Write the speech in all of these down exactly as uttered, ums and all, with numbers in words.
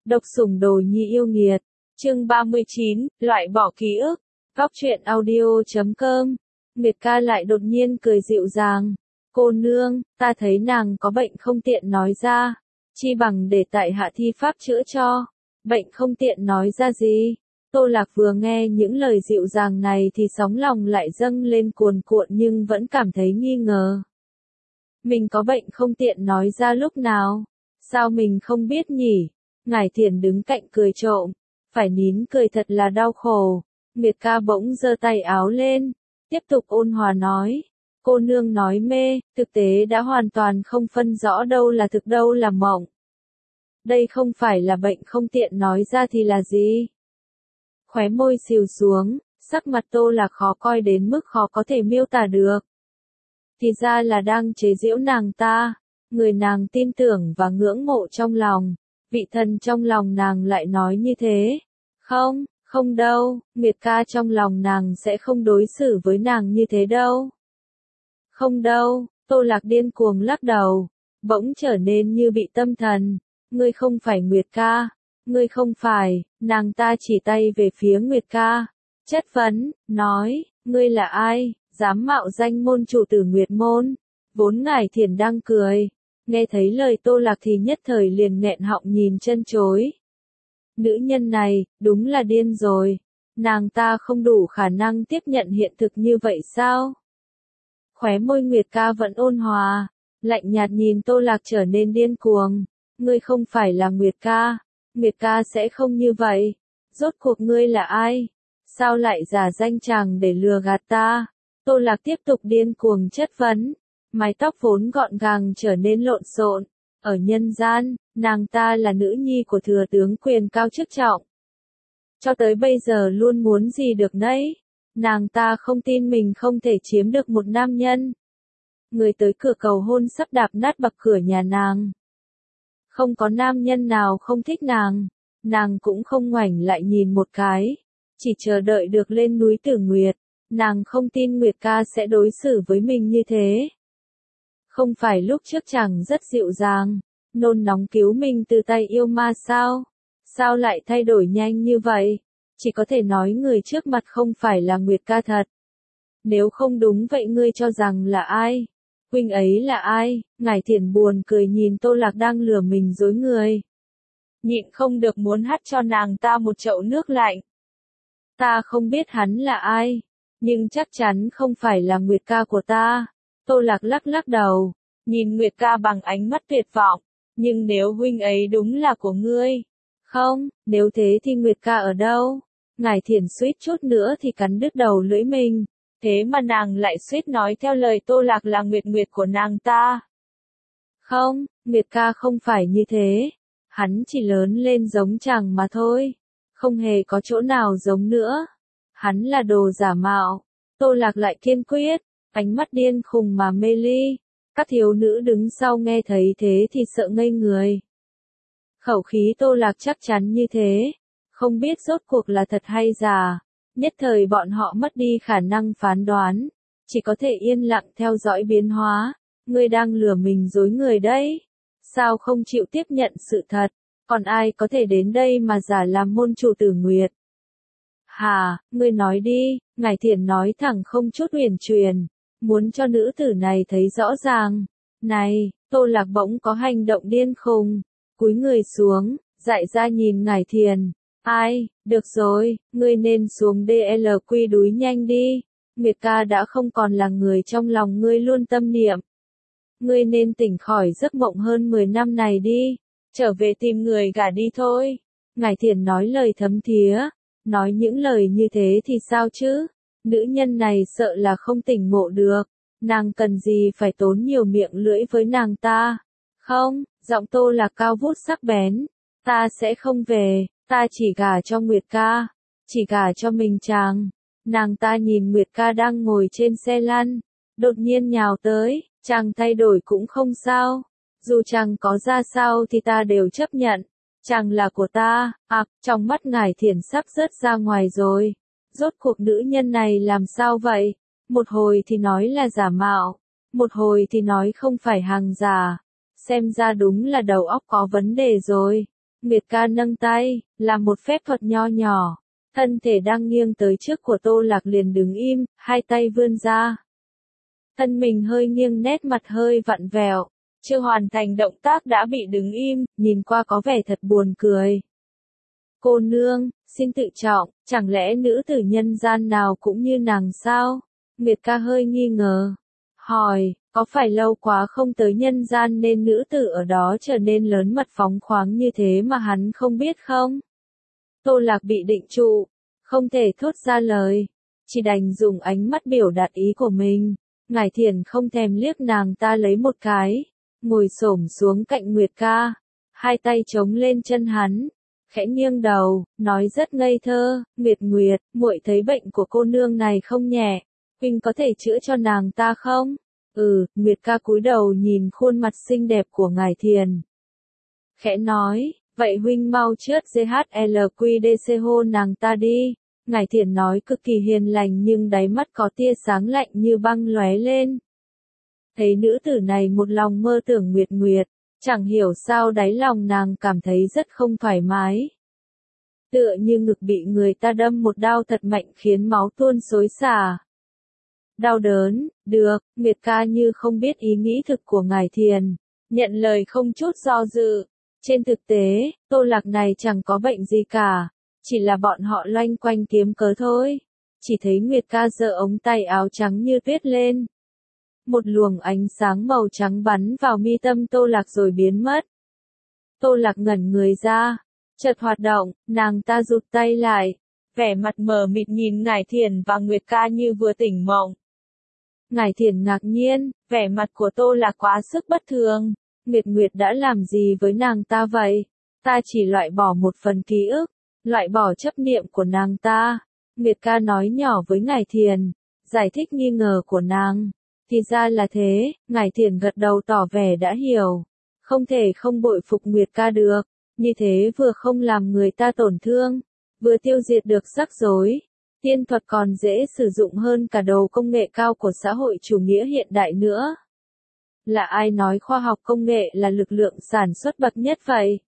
Độc sủng đồ nhi yêu nghiệt. Chương ba mươi chín, loại bỏ ký ức. Góc truyện audio chấm com. Nguyệt ca lại đột nhiên cười dịu dàng. Cô nương, ta thấy nàng có bệnh không tiện nói ra. Chi bằng để tại hạ thi pháp chữa cho. Bệnh không tiện nói ra gì? Tô Lạc vừa nghe những lời dịu dàng này thì sóng lòng lại dâng lên cuồn cuộn nhưng vẫn cảm thấy nghi ngờ. Mình có bệnh không tiện nói ra lúc nào? Sao mình không biết nhỉ? Ngải Thiền đứng cạnh cười trộm, phải nín cười thật là đau khổ. Nguyệt ca bỗng giơ tay áo lên, tiếp tục ôn hòa nói. Cô nương nói mê, thực tế đã hoàn toàn không phân rõ đâu là thực đâu là mộng. Đây không phải là bệnh không tiện nói ra thì là gì? Khóe môi xìu xuống, sắc mặt Tô Lạc khó coi đến mức khó có thể miêu tả được. Thì ra là đang chế giễu nàng ta, người nàng tin tưởng và ngưỡng mộ trong lòng, vị thần trong lòng nàng lại nói như thế. Không, không đâu, Nguyệt ca trong lòng nàng sẽ không đối xử với nàng như thế đâu. Không đâu, Tô Lạc điên cuồng lắc đầu, bỗng trở nên như bị tâm thần. Ngươi không phải Nguyệt ca, ngươi không phải, nàng ta chỉ tay về phía Nguyệt ca, chất vấn, nói, ngươi là ai, dám mạo danh môn chủ tử Nguyệt môn. Vốn Ngải Thiền đang cười, nghe thấy lời Tô Lạc thì nhất thời liền nghẹn họng nhìn chân chối. Nữ nhân này, đúng là điên rồi, nàng ta không đủ khả năng tiếp nhận hiện thực như vậy sao? Khóe môi Nguyệt ca vẫn ôn hòa, lạnh nhạt nhìn Tô Lạc trở nên điên cuồng. Ngươi không phải là Nguyệt ca, Nguyệt ca sẽ không như vậy. Rốt cuộc ngươi là ai? Sao lại giả danh chàng để lừa gạt ta? Tô Lạc tiếp tục điên cuồng chất vấn, mái tóc vốn gọn gàng trở nên lộn xộn. Ở nhân gian, nàng ta là nữ nhi của thừa tướng quyền cao chức trọng. Cho tới bây giờ luôn muốn gì được nấy. Nàng ta không tin mình không thể chiếm được một nam nhân. Người tới cửa cầu hôn sắp đạp nát bậc cửa nhà nàng. Không có nam nhân nào không thích nàng, nàng cũng không ngoảnh lại nhìn một cái, chỉ chờ đợi được lên núi Tử Nguyệt, nàng không tin Nguyệt ca sẽ đối xử với mình như thế. Không phải lúc trước chàng rất dịu dàng, nôn nóng cứu mình từ tay yêu ma sao? Sao lại thay đổi nhanh như vậy? Chỉ có thể nói người trước mặt không phải là Nguyệt ca thật. Nếu không đúng vậy ngươi cho rằng là ai? Huynh ấy là ai? Ngải Thiền buồn cười nhìn Tô Lạc đang lừa mình dối người. Nhịn không được muốn hắt cho nàng ta một chậu nước lạnh. Ta không biết hắn là ai, nhưng chắc chắn không phải là Nguyệt ca của ta. Tô Lạc lắc lắc đầu, nhìn Nguyệt ca bằng ánh mắt tuyệt vọng. Nhưng nếu huynh ấy đúng là của ngươi. Không, nếu thế thì Nguyệt ca ở đâu? Ngải Thiền suýt chút nữa thì cắn đứt đầu lưỡi mình. Thế mà nàng lại suýt nói theo lời Tô Lạc là Nguyệt Nguyệt của nàng ta. Không, Nguyệt ca không phải như thế. Hắn chỉ lớn lên giống chàng mà thôi. Không hề có chỗ nào giống nữa. Hắn là đồ giả mạo. Tô Lạc lại kiên quyết, ánh mắt điên khùng mà mê ly. Các thiếu nữ đứng sau nghe thấy thế thì sợ ngây người. Khẩu khí Tô Lạc chắc chắn như thế. Không biết rốt cuộc là thật hay giả. Nhất thời bọn họ mất đi khả năng phán đoán, chỉ có thể yên lặng theo dõi biến hóa. Ngươi đang lừa mình dối người đấy. Sao không chịu tiếp nhận sự thật? Còn ai có thể đến đây mà giả làm môn chủ Tử Nguyệt? Hà, ngươi nói đi, Ngải Thiền nói thẳng không chút uyển chuyển, muốn cho nữ tử này thấy rõ ràng. Này, Tô Lạc bỗng có hành động điên khùng, cúi người xuống, dại ra nhìn Ngải Thiền. Ai, được rồi, ngươi nên xuống đê lờ quy đúi nhanh đi. Nguyệt ca đã không còn là người trong lòng ngươi luôn tâm niệm. Ngươi nên tỉnh khỏi giấc mộng hơn mười năm này đi. Trở về tìm người gả đi thôi. Ngải Thiền nói lời thấm thía. Nói những lời như thế thì sao chứ? Nữ nhân này sợ là không tỉnh ngộ được. Nàng cần gì phải tốn nhiều miệng lưỡi với nàng ta? Không, giọng Tô Lạc cao vút sắc bén. Ta sẽ không về. Ta chỉ gả cho Nguyệt ca, chỉ gả cho mình chàng. Nàng ta nhìn Nguyệt ca đang ngồi trên xe lăn, đột nhiên nhào tới, chàng thay đổi cũng không sao. Dù chàng có ra sao thì ta đều chấp nhận. Chàng là của ta. À, trong mắt Ngải Thiền sắp rớt ra ngoài rồi. Rốt cuộc nữ nhân này làm sao vậy? Một hồi thì nói là giả mạo, một hồi thì nói không phải hàng giả. Xem ra đúng là đầu óc có vấn đề rồi. Nguyệt ca nâng tay, làm một phép thuật nho nhỏ. Thân thể đang nghiêng tới trước của Tô Lạc liền đứng im, hai tay vươn ra. Thân mình hơi nghiêng, nét mặt hơi vặn vẹo, chưa hoàn thành động tác đã bị đứng im, nhìn qua có vẻ thật buồn cười. Cô nương, xin tự trọng, chẳng lẽ nữ tử nhân gian nào cũng như nàng sao? Nguyệt ca hơi nghi ngờ. Hỏi, có phải lâu quá không tới nhân gian nên nữ tử ở đó trở nên lớn mật phóng khoáng như thế mà hắn không biết không? Tô Lạc bị định trụ, không thể thốt ra lời, chỉ đành dùng ánh mắt biểu đạt ý của mình. Ngải Thiền không thèm liếc nàng ta lấy một cái, ngồi xổm xuống cạnh Nguyệt ca, hai tay chống lên chân hắn, khẽ nghiêng đầu, nói rất ngây thơ, Nguyệt Nguyệt, muội thấy bệnh của cô nương này không nhẹ, huynh có thể chữa cho nàng ta không? Ừ, Nguyệt ca cúi đầu nhìn khuôn mặt xinh đẹp của Ngải Thiền. Khẽ nói, vậy huynh mau chớt giê hát lờ quy đê xê hôn nàng ta đi. Ngải Thiền nói cực kỳ hiền lành nhưng đáy mắt có tia sáng lạnh như băng lóe lên. Thấy nữ tử này một lòng mơ tưởng Nguyệt Nguyệt, chẳng hiểu sao đáy lòng nàng cảm thấy rất không thoải mái. Tựa như ngực bị người ta đâm một đao thật mạnh khiến máu tuôn xối xả. Đau đớn, được, Nguyệt ca như không biết ý nghĩ thực của Ngải Thiền, nhận lời không chút do dự. Trên thực tế, Tô Lạc này chẳng có bệnh gì cả, chỉ là bọn họ loanh quanh kiếm cớ thôi. Chỉ thấy Nguyệt ca giơ ống tay áo trắng như tuyết lên. Một luồng ánh sáng màu trắng bắn vào mi tâm Tô Lạc rồi biến mất. Tô Lạc ngẩn người ra, chợt hoạt động, nàng ta rụt tay lại, vẻ mặt mờ mịt nhìn Ngải Thiền và Nguyệt ca như vừa tỉnh mộng. Ngải Thiền ngạc nhiên, vẻ mặt của Tô Lạc quá sức bất thường. Nguyệt Nguyệt đã làm gì với nàng ta vậy? Ta chỉ loại bỏ một phần ký ức, loại bỏ chấp niệm của nàng ta. Nguyệt ca nói nhỏ với Ngải Thiền, giải thích nghi ngờ của nàng. Thì ra là thế, Ngải Thiền gật đầu tỏ vẻ đã hiểu. Không thể không bội phục Nguyệt ca được, như thế vừa không làm người ta tổn thương, vừa tiêu diệt được rắc rối. Tiên thuật còn dễ sử dụng hơn cả đồ công nghệ cao của xã hội chủ nghĩa hiện đại nữa. Là ai nói khoa học công nghệ là lực lượng sản xuất bậc nhất vậy?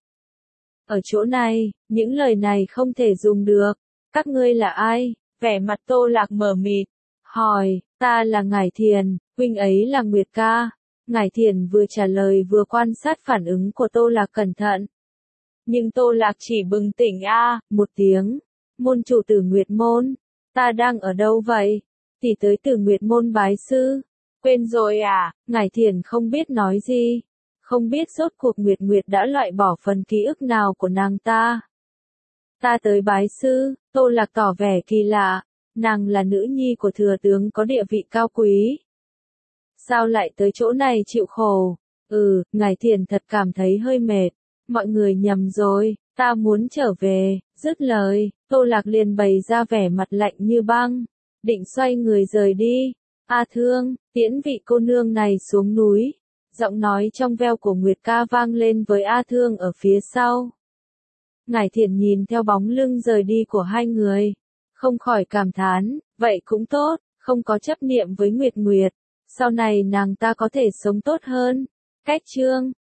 Ở chỗ này, những lời này không thể dùng được. Các ngươi là ai? Vẻ mặt Tô Lạc mờ mịt. Hỏi, ta là Ngải Thiền, huynh ấy là Nguyệt ca. Ngải Thiền vừa trả lời vừa quan sát phản ứng của Tô Lạc cẩn thận. Nhưng Tô Lạc chỉ bừng tỉnh a, một tiếng. Môn chủ Tử Nguyệt môn. Ta đang ở đâu vậy? Tỷ tới Tử Nguyệt môn bái sư. Quên rồi à? Ngải Thiền không biết nói gì. Không biết rốt cuộc Nguyệt Nguyệt đã loại bỏ phần ký ức nào của nàng ta. Ta tới bái sư, Tô Lạc tỏ vẻ kỳ lạ. Nàng là nữ nhi của thừa tướng có địa vị cao quý. Sao lại tới chỗ này chịu khổ? Ừ, Ngải Thiền thật cảm thấy hơi mệt. Mọi người nhầm rồi, ta muốn trở về. Dứt lời, Tô Lạc liền bày ra vẻ mặt lạnh như băng. Định xoay người rời đi. A Thương, tiễn vị cô nương này xuống núi. Giọng nói trong veo của Nguyệt ca vang lên với A Thương ở phía sau. Ngải Thiền nhìn theo bóng lưng rời đi của hai người. Không khỏi cảm thán, vậy cũng tốt, không có chấp niệm với Nguyệt Nguyệt. Sau này nàng ta có thể sống tốt hơn. Cách chương